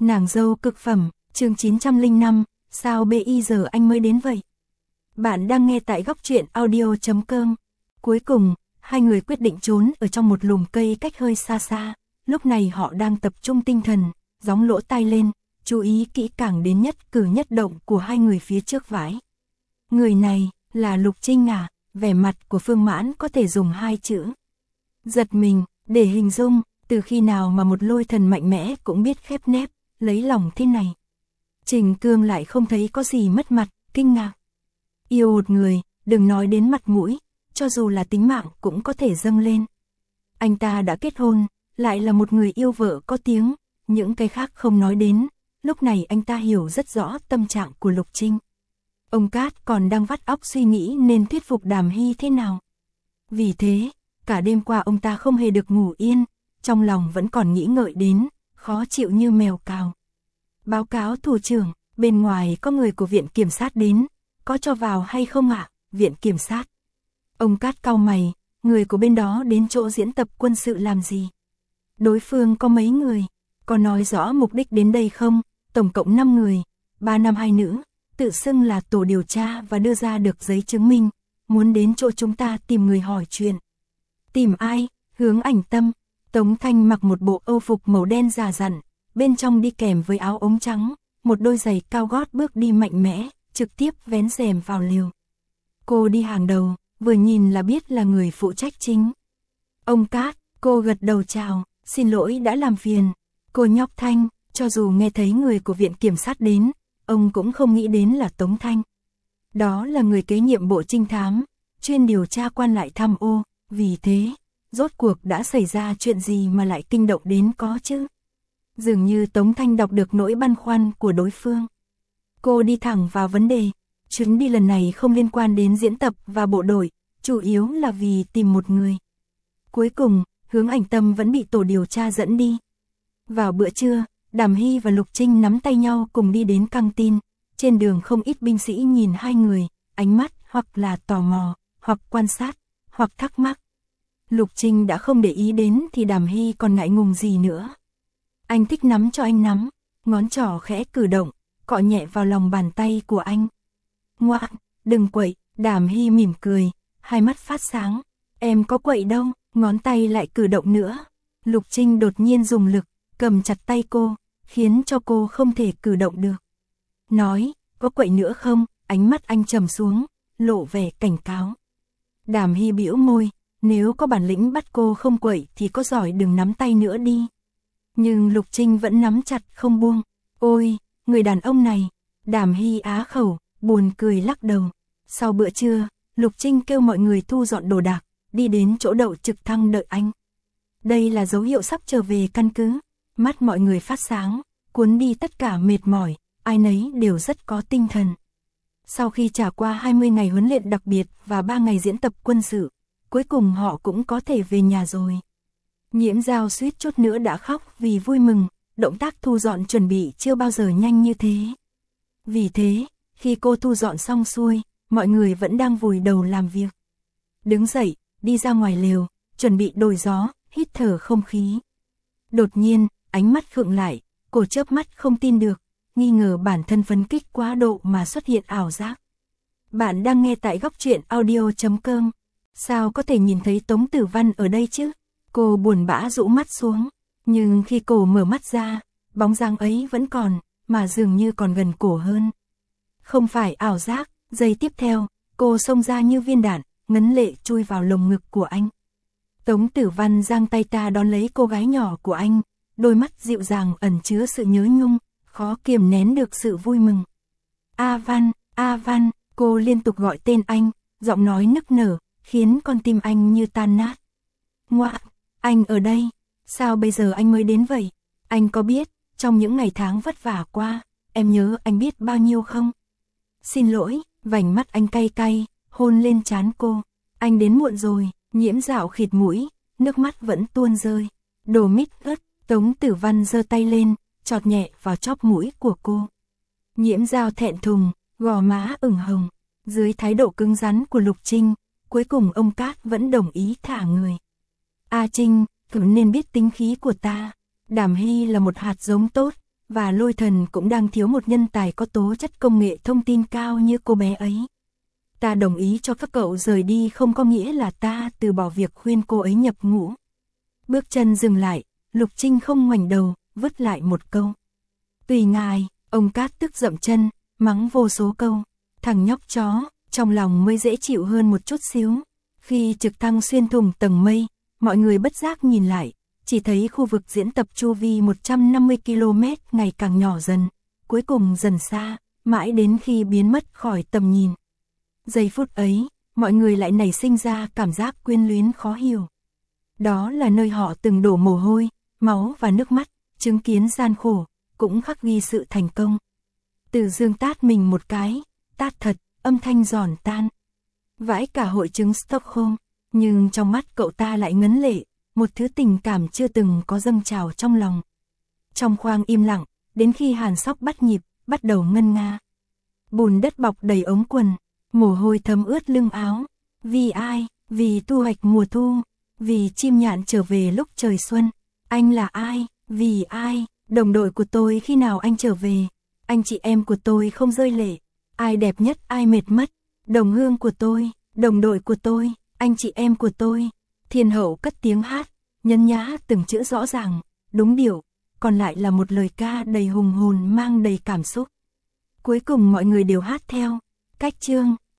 Nàng dâu cực phẩm, chương 905, sao bây giờ anh mới đến vậy? Bạn đang nghe tại góc truyện audio.com. Cuối cùng, hai người quyết định trốn ở trong một lùm cây cách hơi xa xa. Lúc này họ đang tập trung tinh thần, gióng lỗ tai lên, chú ý kỹ càng đến nhất cử nhất động của hai người phía trước vải. Người này, là Lục Trinh à? Vẻ mặt của Phương Mãn có thể dùng hai chữ giật mình, để hình dung, từ khi nào mà một lôi thần mạnh mẽ cũng biết khép nép, lấy lòng thế này. Trình Cương lại không thấy có gì mất mặt, kinh ngạc. Yêu một người, đừng nói đến mặt mũi, cho dù là tính mạng cũng có thể dâng lên. Anh ta đã kết hôn, lại là một người yêu vợ có tiếng, những cái khác không nói đến, lúc này anh ta hiểu rất rõ tâm trạng của Lục Trinh. Ông Cát còn đang vắt óc suy nghĩ nên thuyết phục Đàm Hy thế nào. Vì thế, cả đêm qua ông ta không hề được ngủ yên, trong lòng vẫn còn nghĩ ngợi đến, khó chịu như mèo cào. Báo cáo thủ trưởng, bên ngoài có người của viện kiểm sát đến, có cho vào hay không ạ? Viện kiểm sát. Ông Cát cau mày, người của bên đó đến chỗ diễn tập quân sự làm gì? Đối phương có mấy người? Có nói rõ mục đích đến đây không? Tổng cộng 5 người, 3 nam 2 nữ, tự xưng là tổ điều tra và đưa ra được giấy chứng minh, muốn đến chỗ chúng ta tìm người hỏi chuyện. Tìm ai? Hướng Ảnh Tâm. Tống Thanh mặc một bộ âu phục màu đen già dặn, bên trong đi kèm với áo ống trắng, một đôi giày cao gót bước đi mạnh mẽ, trực tiếp vén rèm vào lều. Cô đi hàng đầu, vừa nhìn là biết là người phụ trách chính. Ông Cát, cô gật đầu chào, xin lỗi đã làm phiền. Cô nhóc Thanh, cho dù nghe thấy người của viện kiểm sát đến, ông cũng không nghĩ đến là Tống Thanh. Đó là người kế nhiệm bộ trinh thám, chuyên điều tra quan lại tham ô, vì thế, rốt cuộc đã xảy ra chuyện gì mà lại kinh động đến có chứ? Dường như Tống Thanh đọc được nỗi băn khoăn của đối phương. Cô đi thẳng vào vấn đề, chuyến đi lần này không liên quan đến diễn tập và bộ đội, chủ yếu là vì tìm một người. Cuối cùng, Hướng Ảnh Tâm vẫn bị tổ điều tra dẫn đi. Vào bữa trưa, Đàm Hy và Lục Trinh nắm tay nhau cùng đi đến căng tin, trên đường không ít binh sĩ nhìn hai người, ánh mắt hoặc là tò mò, hoặc quan sát, hoặc thắc mắc. Lục Trinh đã không để ý đến thì Đàm Hy còn ngại ngùng gì nữa. Anh thích nắm cho anh nắm, ngón trỏ khẽ cử động, cọ nhẹ vào lòng bàn tay của anh. Ngoan, đừng quậy, Đàm Hy mỉm cười, hai mắt phát sáng. Em có quậy đâu, ngón tay lại cử động nữa. Lục Trinh đột nhiên dùng lực, cầm chặt tay cô, khiến cho cô không thể cử động được. Nói, có quậy nữa không? Ánh mắt anh trầm xuống, lộ vẻ cảnh cáo. Đàm Hy bĩu môi, nếu có bản lĩnh bắt cô không quậy thì có giỏi đừng nắm tay nữa đi. Nhưng Lục Trinh vẫn nắm chặt không buông. Ôi, người đàn ông này. Đàm Hy á khẩu, buồn cười lắc đầu. Sau bữa trưa, Lục Trinh kêu mọi người thu dọn đồ đạc, đi đến chỗ đậu trực thăng đợi anh. Đây là dấu hiệu sắp trở về căn cứ. Mắt mọi người phát sáng, cuốn đi tất cả mệt mỏi, ai nấy đều rất có tinh thần. Sau khi trải qua 20 ngày huấn luyện đặc biệt và 3 ngày diễn tập quân sự, cuối cùng họ cũng có thể về nhà rồi. Nhiễm Giao suýt chút nữa đã khóc vì vui mừng, động tác thu dọn chuẩn bị chưa bao giờ nhanh như thế. Vì thế, khi cô thu dọn xong xuôi, mọi người vẫn đang vùi đầu làm việc. Đứng dậy, đi ra ngoài lều, chuẩn bị đổi gió, hít thở không khí. Đột nhiên, ánh mắt khựng lại, cô chớp mắt không tin được, nghi ngờ bản thân phấn kích quá độ mà xuất hiện ảo giác. Bạn đang nghe tại góc truyện audio.com. Sao có thể nhìn thấy Tống Tử Văn ở đây chứ? Cô buồn bã rũ mắt xuống, nhưng khi cô mở mắt ra, bóng dáng ấy vẫn còn, mà dường như còn gần cổ hơn. Không phải ảo giác, giây tiếp theo, cô xông ra như viên đạn, ngấn lệ chui vào lồng ngực của anh. Tống Tử Văn giang tay ta đón lấy cô gái nhỏ của anh, đôi mắt dịu dàng ẩn chứa sự nhớ nhung, khó kiềm nén được sự vui mừng. A Văn, cô liên tục gọi tên anh, giọng nói nức nở, khiến con tim anh như tan nát. Ngoạ, anh ở đây, sao bây giờ anh mới đến vậy? Anh có biết, trong những ngày tháng vất vả qua, em nhớ anh biết bao nhiêu không? Xin lỗi, vành mắt anh cay cay, hôn lên trán cô. Anh đến muộn rồi, Nhiễm Dạo khịt mũi, nước mắt vẫn tuôn rơi. Đồ mít ớt, Tống Tử Văn giơ tay lên, chọt nhẹ vào chóp mũi của cô. Nhiễm Dao thẹn thùng, gò má ửng hồng. Dưới thái độ cứng rắn của Lục Trinh, cuối cùng ông Cát vẫn đồng ý thả người. A Trinh, cậu nên biết tính khí của ta. Đàm Hy là một hạt giống tốt, Và Lôi Thần cũng đang thiếu một nhân tài có tố chất công nghệ thông tin cao như cô bé ấy. Ta đồng ý cho các cậu rời đi không có nghĩa là ta từ bỏ việc khuyên cô ấy nhập ngũ. Bước chân dừng lại, Lục Trinh không ngoảnh đầu, vứt lại một câu. Tùy ngài, ông Cát tức dậm chân, mắng vô số câu. Thằng nhóc chó, trong lòng mới dễ chịu hơn một chút xíu. Khi trực thăng xuyên thủng tầng mây, mọi người bất giác nhìn lại, chỉ thấy khu vực diễn tập chu vi 150 km ngày càng nhỏ dần, cuối cùng dần xa, mãi đến khi biến mất khỏi tầm nhìn. Giây phút ấy, mọi người lại nảy sinh ra cảm giác quyến luyến khó hiểu. Đó là nơi họ từng đổ mồ hôi, máu và nước mắt, chứng kiến gian khổ, cũng khắc ghi sự thành công. Từ Dương tát mình một cái, tát thật, âm thanh giòn tan. Vãi cả hội chứng Stockholm, nhưng trong mắt cậu ta lại ngấn lệ, một thứ tình cảm chưa từng có dâng trào trong lòng. Trong khoang im lặng, đến khi Hàn Sóc bắt nhịp, bắt đầu ngân nga. Bùn đất bọc đầy ống quần, mồ hôi thấm ướt lưng áo. Vì ai? Vì thu hoạch mùa thu. Vì chim nhạn trở về lúc trời xuân. Anh là ai? Vì ai? Đồng đội của tôi khi nào anh trở về? Anh chị em của tôi không rơi lệ. Ai đẹp nhất ai mệt mất? Đồng hương của tôi, đồng đội của tôi, anh chị em của tôi. Thiên hậu cất tiếng hát, nhấn nhá từng chữ rõ ràng, đúng điệu, còn lại là một lời ca đầy hùng hồn mang đầy cảm xúc. Cuối cùng mọi người đều hát theo. Cách chương